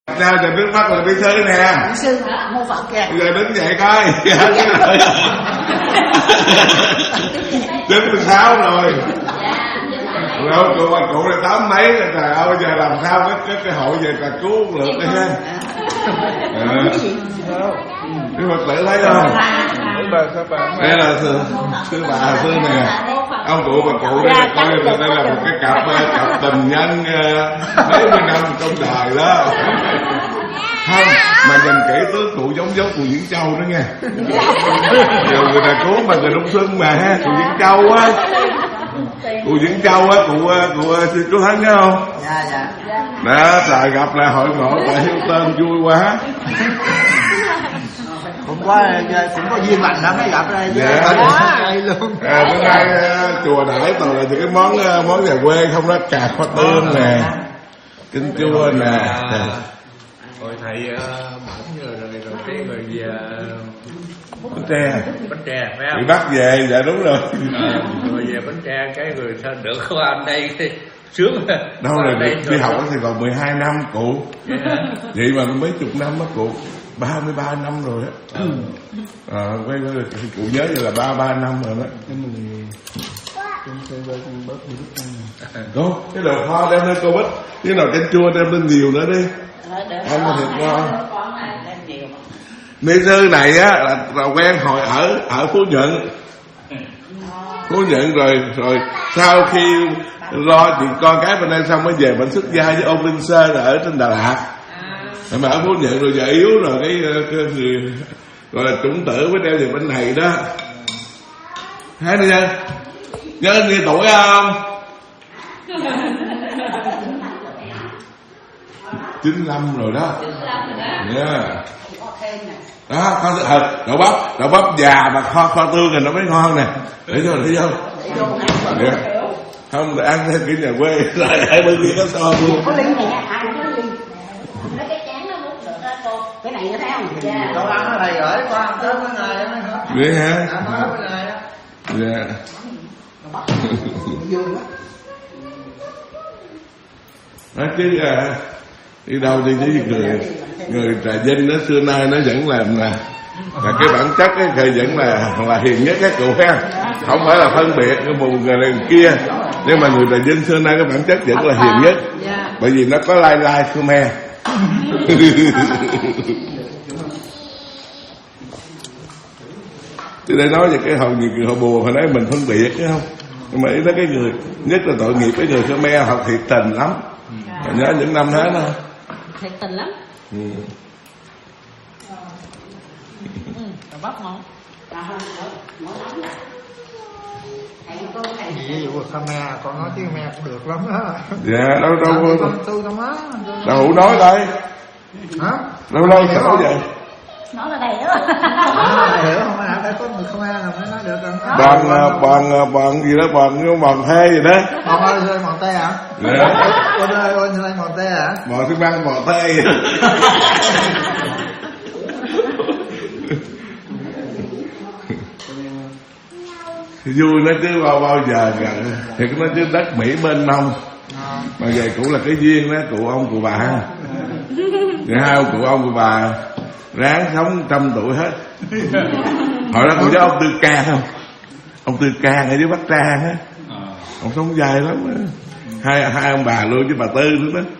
Sao giờ nước mắt là bí thư nè. Bí thư mô Phật kìa. Bây giờ đứng dậy coi. Đứng 16 rồi. Rồi cụ là 8 mấy rồi, trời ơi giờ làm sao cái hội về là cứu được đây ha. Cái Phật tử thấy không? Đây là sư bà sư nè. Ông cụ bà cụ đây là coi là đây là một cái cặp tình nhân mấy mươi năm trong đời đó. Không, mà nhìn kỹ tướng cụ giống cụ Diễn Châu nữa nha. Giờ người ta cứu mà người Đông Xuân mà ha, cụ Diễn Châu á. Cụ Diễn Châu á, cụ chú Thắng nhớ không? Dạ. Đó, trời gặp lại hội ngộ tại Hilton vui quá. Hôm qua cũng có duyên lành lắm mới gặp đây. Dạ. Quá luôn. Bữa nay chùa đãi toàn là những cái món nhà quê không đó, cà khoa tương nè, kinh chua nè. Rồi thầy bển rồi cái người về Bánh tre phải không? bị bắt về, dạ đúng rồi. Rồi về Bến Tre cái người sao được có anh đây sướng. Đâu là đi học thì còn 12 năm cụ. Vậy mà mấy chục năm á cụ, 33 năm rồi á. Cụ nhớ như là 33 năm rồi đó. Cô, cái đồ kho đem lên cô Bích, cái nồi canh chua đem lên nhiều nữa đi. Ăn mà thiệt ngon. Ni sư này á là quen hồi ở Phú Nhuận. Phú Nhuận rồi sau khi lo chuyện con cái bên đây xong mới về bệnh xuất gia với ông Linh Sơn là ở trên Đà Lạt. Mà ở Phú Nhuận rồi giờ yếu rồi cái người gọi là chủng tử mới đeo về bên này đó. Thấy đi nha. Nhớ nhiêu tuổi không? 95 rồi đó. Yeah. Đó, đậu bắp già mà kho tương thì nó mới ngon nè. Để cho thấy không? Yeah. Không để ăn theo kiểu nhà quê lại hai bên kia có so luôn. Có ly này nha, ai cũng có ly. Mấy cái chén nó múc được đó cô. Cái này nó thấy không? Dạ. Cậu ăn cái này gửi qua ăn tới mấy ngày đó hả? Vậy hả? Dạ, mấy ngày đó. Dạ. Nói chứ đi đâu thì với người Trà Vinh đó xưa nay nó vẫn là cái bản chất ấy, thì vẫn là hiền nhất các cụ ha, không phải là phân biệt cái một người này kia, nhưng mà người Trà Vinh xưa nay cái bản chất vẫn là hiền nhất, bởi vì nó có lai Khmer. Thì đây nói về cái hồi nhiều người họ buồn hồi nãy mình phân biệt chứ không, nhưng mà ý đó cái người nhất là tội nghiệp cái người Khmer họ thiệt tình lắm. Mà nhớ những năm tháng đó thiệt tình lắm. Bắp ngon. Ví dụ Khmer con nói tiếng Khmer cũng được lắm đó. Dạ đâu Tôi đâu má. đâu nói đây. Hả? Đâu sợ vậy. Nói là đầy đó. Hiểu không ạ? Phải có người Khmer nào mới nói được không? Bọn gì đó, bọn thê gì đó. Bọn ơi, bọn tê hả? Dạ. Ôn ơi, bọn tê hả? Bọn thức băng bọn tê. Vui nó chứ bao giờ thì nó chứ đất Mỹ bên mông. Mà về cũng là cái duyên đó, cụ ông cụ bà. Hai ông cụ ông cụ bà ráng sống 100 tuổi hết. Hồi đó cụ nhớ ông Tư Can không? Ông Tư Can ở dưới Bắc Trang á. Ông sống dài lắm á. Hai ông bà luôn với bà Tư nữa đó.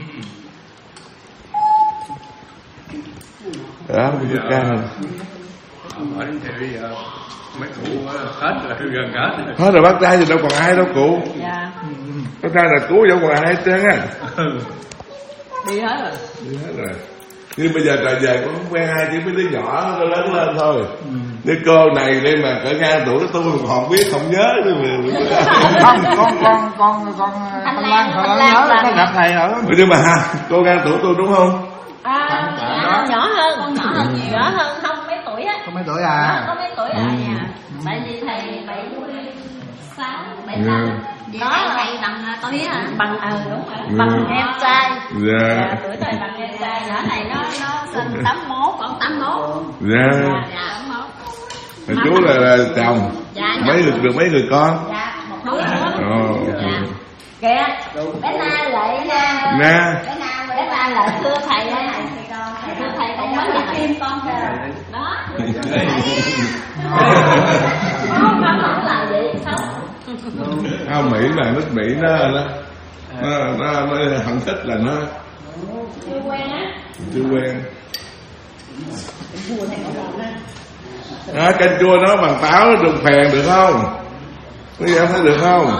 Đó, ông Tư Can. Ở đến thì bây giờ mấy cụ hết rồi, gần hết. Hết rồi, Bắc Trang thì đâu còn ai đâu cụ. Dạ. Bắc Trang là cứu đâu còn ai hết trơn á. Đi hết rồi. Đi hết rồi. Nhưng bây giờ trời về cũng không quen ai, chỉ mấy đứa nhỏ nó lớn lên thôi. Đứa cô này đây mà cỡ ngang tuổi tôi còn biết không nhớ nữa mà. Con Thanh Lan nhớ nó gặp thầy ở. Nhưng mà cô ngang tuổi tôi đúng không? Nhỏ hơn, con nhỏ hơn không mấy tuổi á. Không mấy tuổi à? Có mấy tuổi à. Tại vì thầy 76, 75. Đó là thầy bằng tôi biết là bằng đúng rồi, bằng em trai. Dạ. Tuổi thầy bằng em trai, nhỏ này nó sinh 81, còn 81. Dạ. Dạ, 81. Chú là chồng. Dạ. Được mấy người con? Dạ, một đứa nữa. Dạ. Kìa, bé Na lại Na. Bé Na Cái ta là thưa thầy á, thưa thầy cũng mới là tim con kìa. Đó. Không làm gì sao? Mỹ là nước Mỹ nó không thích là nó chưa quen á. Chưa quen. Canh chua nó bằng táo nó đừng phèn được không? Mấy em thấy được không?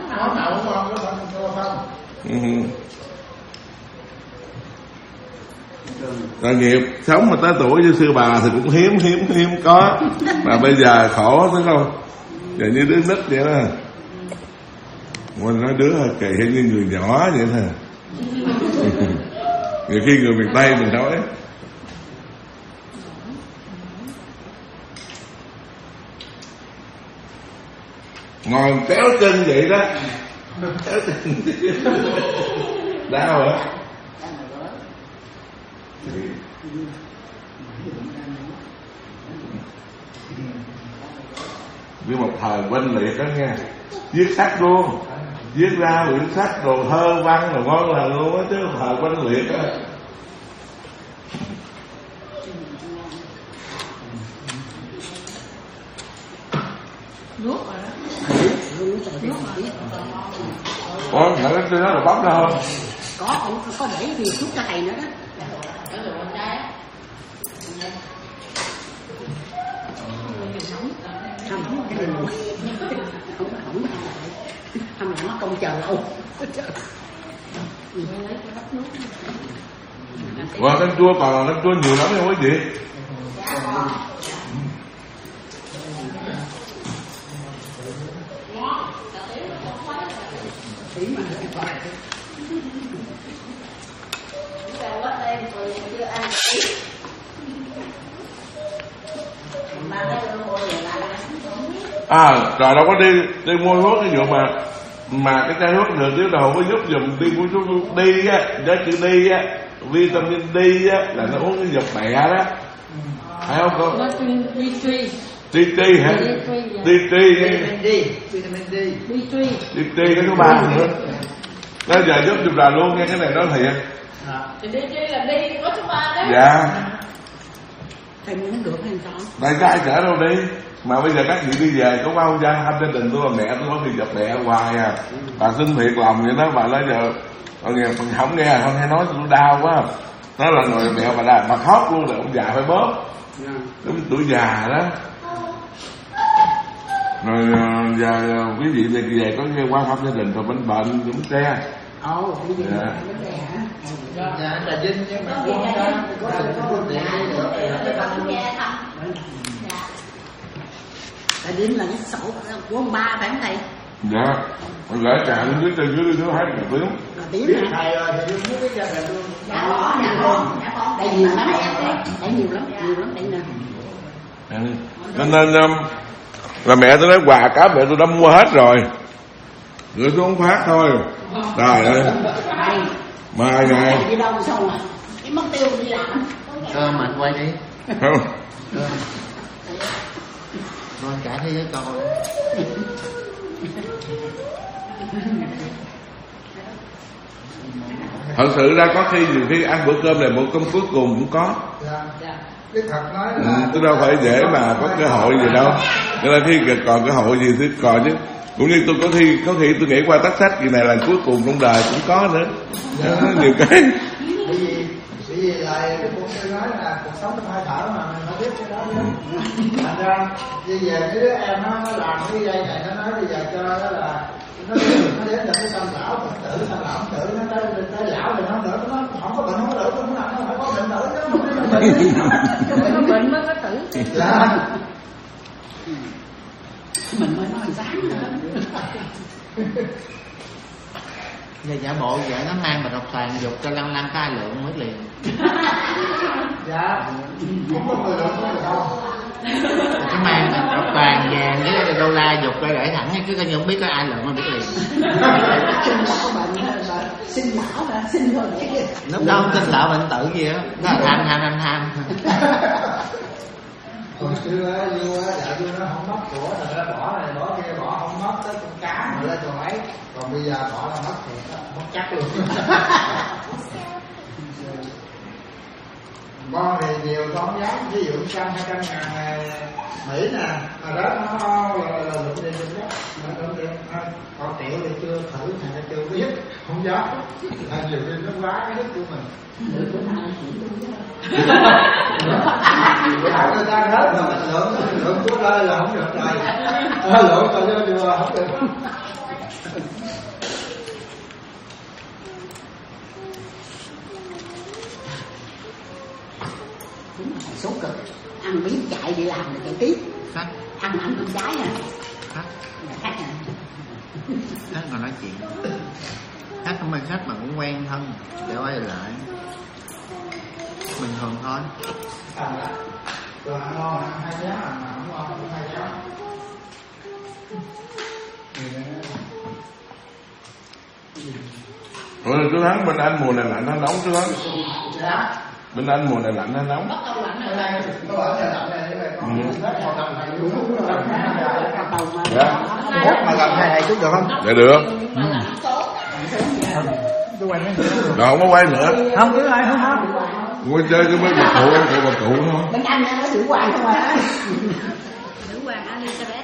Tội nghiệp sống mà tới tuổi như sư bà thì cũng hiếm có, mà bây giờ khổ thấy không? Giờ như đứa nít vậy đó. Mình nói đứa kì như người nhỏ vậy thôi. Nhiều khi người miền Tây mình nói ngồi kéo chân vậy đó, kéo chân đau hả? Với một thời quanh liệt đó nha, viết sách luôn, viết ra quyển sách đồ thơ văn rồi ngon lành luôn á, chứ thời quanh liệt á. Nuốt rồi đó. Ủa, nãy cái đó là bóc ra không? Có để gì chút cho thầy nữa đó. Không là mất công chờ lâu. Ủa, canh chua còn là canh chua nhiều lắm không quý vị? Rồi đâu có đi mua thuốc cái vụ mà cái chai thuốc đường tiết đầu có giúp dùm đi mua thuốc đi á, với chữ đi á, vitamin D á là nó uống cái dọc bẹ đó, phải không cô? D3 hả? D3 cái thứ ba nữa. Nó giờ giúp dùm là luôn nghe, cái này nói thiệt. D3 là đi có số 3 đấy. Dạ. Thầy muốn được hay sao? Tại có ai chở đâu đi. Mà bây giờ các chị đi về có bao gia thăm gia đình tôi là mẹ tôi có đi gặp mẹ hoài à. Bà xin thiệt lòng vậy đó, bà nói giờ bà không nghe không hay nói tôi đau quá. Nó là người mẹ bà khóc luôn, là ông già phải bóp. Đúng tuổi già đó. Rồi giờ quý vị về có nghe qua thăm gia đình rồi bệnh cũng xe. Dạ, Trà Vinh nhưng mà Trà Vinh là cái sổ của ông ba phải không thầy? Dạ, gửi Trà Vinh dưới thứ hai là tiếng. Thầy ơi, Trà Vinh muốn biết cho thầy luôn. Dạ con. Đây nhiều lắm em, đây nhiều lắm đây nè. Cho nên là mẹ tôi nói quà cá mẹ tôi đã mua hết rồi, gửi xuống phát thôi. Trời ơi, mai nè. Đi đâu xong rồi? Cái mất tiêu đi làm. Mình quay đi. Không. Con trả thế giới con. Thật sự ra có khi nhiều khi ăn bữa cơm này bữa cơm cuối cùng cũng có. Cái thật nói là tôi đâu phải dễ mà có cơ hội gì đâu. Cho nên khi còn cơ hội gì thì còn chứ. Cũng như tôi có khi tôi nghĩ qua tắt sách gì này là cuối cùng trong đời cũng có nữa. Nhiều cái. Bởi vì là cái cuộc tôi nói là cuộc sống phải thở mà mình phải biết cái đó nữa. Thành ra bây giờ cái đứa em nó làm cái dây này nó nói bây giờ cho đó là nó đến là cái tâm lão Phật tử nó tới lão thì nó đỡ, nó không có bệnh không có đỡ, nó làm nó phải có bệnh đỡ chứ không có bệnh mới có tử. Dạ. Mình mới nói dám nữa. Giờ giả bộ vậy nó mang bạch ngọc toàn dục cho lăng cái lượng mới liền. Dạ. Không có người lượng đâu. Cái mang bạch ngọc toàn vàng với đô la dục ra gãy thẳng cứ coi như không biết có ai lượng mà biết liền. Sinh lão bệnh là sinh lão là sinh thôi vậy. Lúc đó không sinh lão bệnh tử gì á, nó là tham. Còn xưa vua dạ vua nó không mất của rồi nó bỏ kia bỏ không mất tới con cá mà lên còn ấy, còn bây giờ bỏ là mất thiệt đó, mất chắc luôn. Con thì nhiều con không dám, ví dụ 100-200 ngàn Mỹ nè, mà đó nó là lụm đi trong đó, nó lụm đi, con tiểu thì chưa thử, thằng chưa biết, không dám, nhiều khi nó quá cái đức của mình. Hỏi người ta hết rồi, lượm của đây là không được trời, lượm tao cho đưa không được. Số cực ăn biến chạy đi làm là chạy tiếp ăn con trái nè khách mà nói chuyện khách không quen khách mà cũng quen thân để quay lại bình thường thôi. Rồi ăn ngon ăn 2 chén mà không ngon cũng 2 chén. Rồi chú Thắng bên anh mùa này lạnh hay nóng chú Thắng? Bên anh mùa này lạnh hay nóng? Dạ. Mà làm hai chút được không? Dạ được. Rồi không có quay nữa. Không cứ ai không. Quay chơi cái mấy bà cụ, em bà cụ thôi. bên anh nó nữ hoàng không à. Nữ hoàng Elizabeth.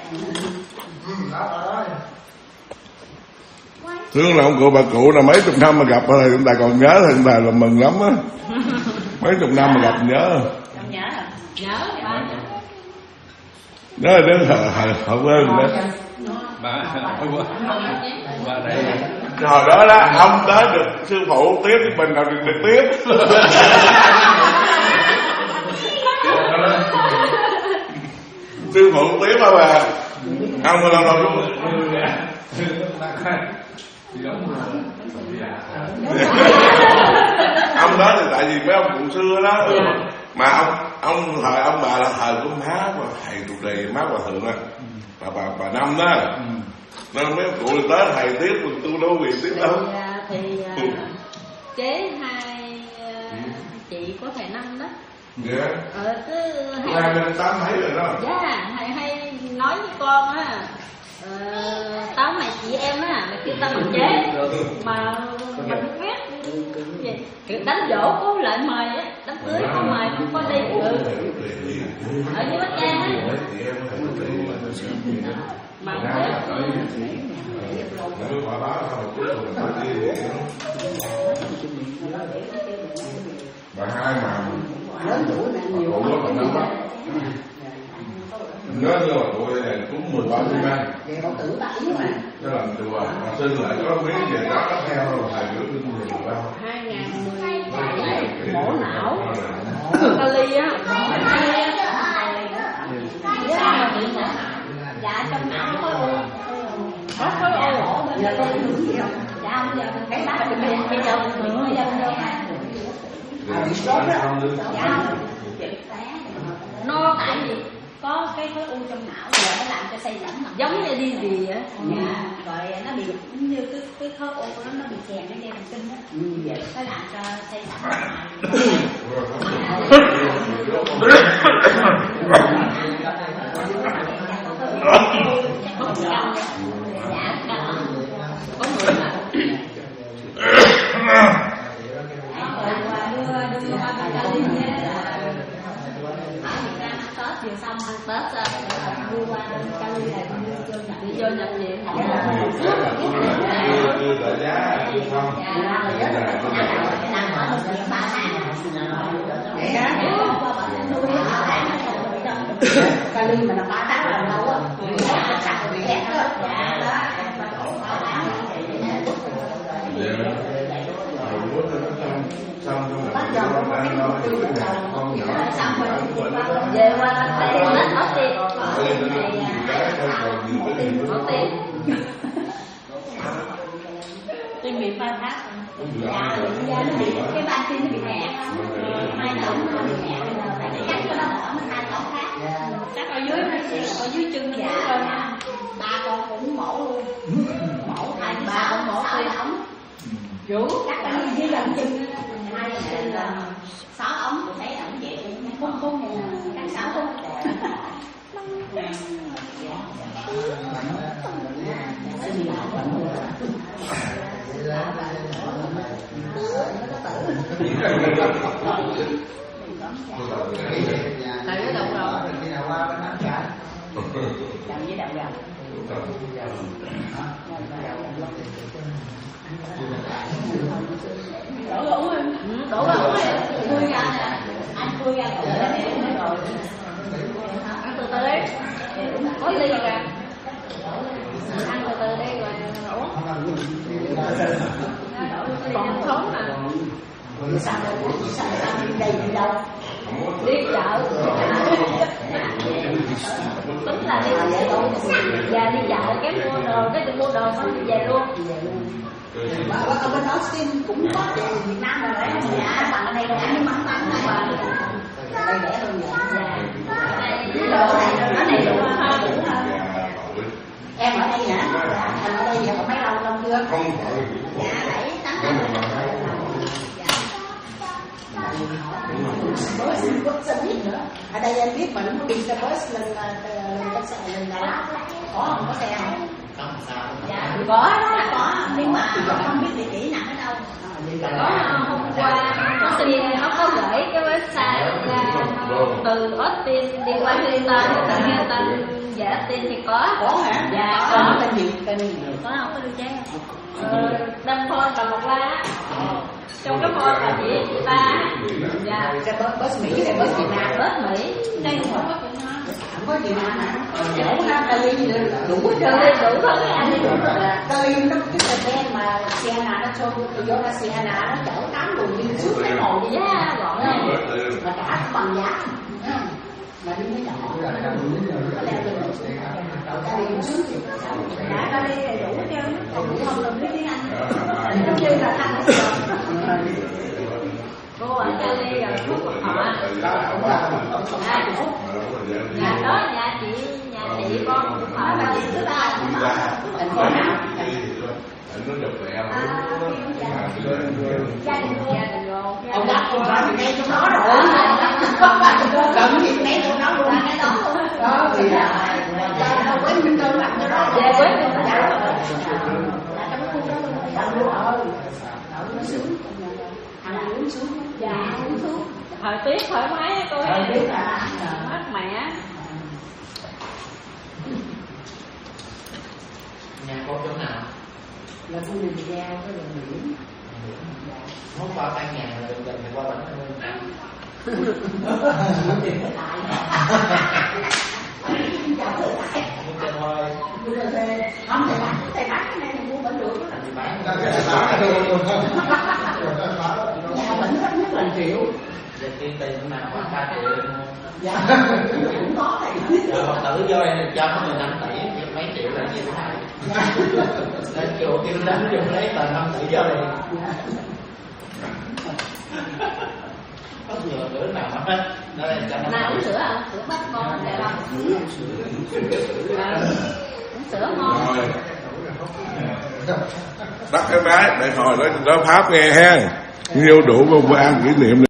Thương là ông cụ bà cụ là mấy chục năm mà gặp rồi chúng ta còn nhớ thì chúng ta là mừng lắm á. Mấy chục năm mà gặp nhớ. Nhớ hả? Nhớ ba. Nhớ đến hợp ơn đó. Rồi đó đó, ông tới được sư phụ tiếp thì mình nào được tiếp. Sư phụ tiếp hả bà? Ông có lâu luôn. Ông đó thì tại vì mấy ông cụ xưa đó mà ông thời ông bà là thời của má và thầy trụ trì má bà thượng á bà Năm đó nên mấy ông cụ thì tới thầy tiếp còn tôi đâu việc tiếp đâu thì chế hai chị có thầy Năm đó. Dạ. Cứ hai bên tám thấy rồi đó. Dạ thầy hay nói với con á, tao mày chị em á mày kêu tao bằng chế mà mình không biết vậy. Đánh dỗ có lại mời á, đám cưới có mời không có đi. Ở dưới Bắc Giang á mà bà hai mà cụ đó còn năm á nhớ như là cụ này cũng 13 năm vậy cậu tự ta ý mà nó làm chùa mà xin lại có biết về đó nó theo rồi thầy nữa tin nhiều đâu 2017 mổ não Cali á dạ trong não nó có khối u giờ con hưởng gì không dạ giờ cái bác bây giờ nó tại vì có cái khối u trong não giờ nó làm cho xây dẫn giống như đi gì á rồi nó bị như cái khối u của nó bị chèn cái dây thần kinh á nó làm cho xây dẫn chiều xong ăn Tết đi qua Cali này đi vô nhập viện Cali mà là 3 tháng là lâu á về qua tiền hết mất tiền mất tiền tôi bị pha thác dạ nó bị cái ban tim nó bị nẹt hai cổng nó bị nẹt tại cái cắt của nó bỏ nó hai cổng khác cắt ở dưới chân nó thôi nha ba con cũng mổ luôn mổ hai ba con mổ tim ống vũ cắt ở dưới gần chân hai chân là 6 ống thấy ổng vậy không này là cắt 6 ống Thầy có đọc rồi. Khi nào qua bên ăn cả. Đọc với đọc rồi. Đổ lũ em. Đổ lũ em. Khui ra nè. Anh khui ra đổ ra nè. Rồi. Ăn từ từ đi. Có ly rồi kìa. Ăn từ từ đi rồi uống. Còn thốn mà. Sao đi đây đi đâu? Đi chợ. Tính là đi chợ. Và đi chợ cái mua đồ, cái mua đồ xong đi về luôn. Ở bên đó xin cũng có về Việt Nam rồi đấy. Dạ, bằng ở đây là ăn mắm mắm mà đây rẻ hơn vậy. Cái đồ này nó đầy đủ hơn. Em ở đây hả? Em ở đây giờ có mấy lâu chưa? Không. Dạ, 7-8 năm. Bus xe buýt nữa. Ở đây anh biết mà nó đi xe bus lên Đà Lạt có không? Có xe không? Dạ, có đó, có nhưng mà không biết địa chỉ nằm ở đâu. Có hôm qua nó có gửi cái website ra từ Austin đi qua Houston, từ Houston về Austin thì có. Có hả? Dạ, có. Tên gì? Có không? Có đưa trang. Đăng phone và một la. Trong cái phone là chị ta. Dạ. Xe bus Mỹ hay bus Việt Nam? Bus Mỹ. Đây không có Việt Nam. Không có Việt Nam hả? Đủ ha, tại vì đủ hết trơn. Đủ hết cái anh đủ hết. Tại vì nó cái xe ben mà Sienna nó cho Toyota Sienna nó chở 8 người đi suốt cái hồ vậy á, gọn không? Mà cả bằng giá. Mà đi mới nhỏ. Có leo lên đủ. Ta đi suốt thì đã ta đi đầy đủ hết trơn. Còn cũng không làm biết tiếng Anh. Giống như là thằng cô ở Cali rồi thuốc của họ. Nhà đó nhà chị con ở bên thứ ba thành phố nào? Gia đình luôn. Ông đặt con ra thì ngay trong đó rồi. Cần gì ngay trong đó luôn. Ngay đó luôn. Đó thì là quế Minh Tân làm cái đó. Về quế Minh Tân là trong cái khu đó luôn. Làm luôn rồi. Nó sướng. Ăn uống xuống. Dạ uống xuống. Thời tiết thoải mái cô. Thời tiết là mát mẻ. Nhà cô chỗ nào? Là khu Đình Giao có đường Nguyễn. Không qua căn nhà là gần gần phải qua bánh Nam. Không tìm cái lại. Không thầy bán cái này thì mua bánh được. Bán bánh rất nhất là triệu. Giờ tiền nào khoảng 3 triệu mua. Dạ cũng có thầy. Rồi Phật tử vô đây cho có 15 tỷ, mấy triệu là gì thầy? Lên chùa kêu đánh vô lấy tờ 5 tỷ vô đây. Có nhiều bữa nào mà nó lên cho nó. Nào uống sữa hả? Sữa bắp ngon đẹp không? Uống sữa ngon. Tắt cái máy để hồi nó Pháp nghe ha. Nhiều đủ con ăn kỷ niệm.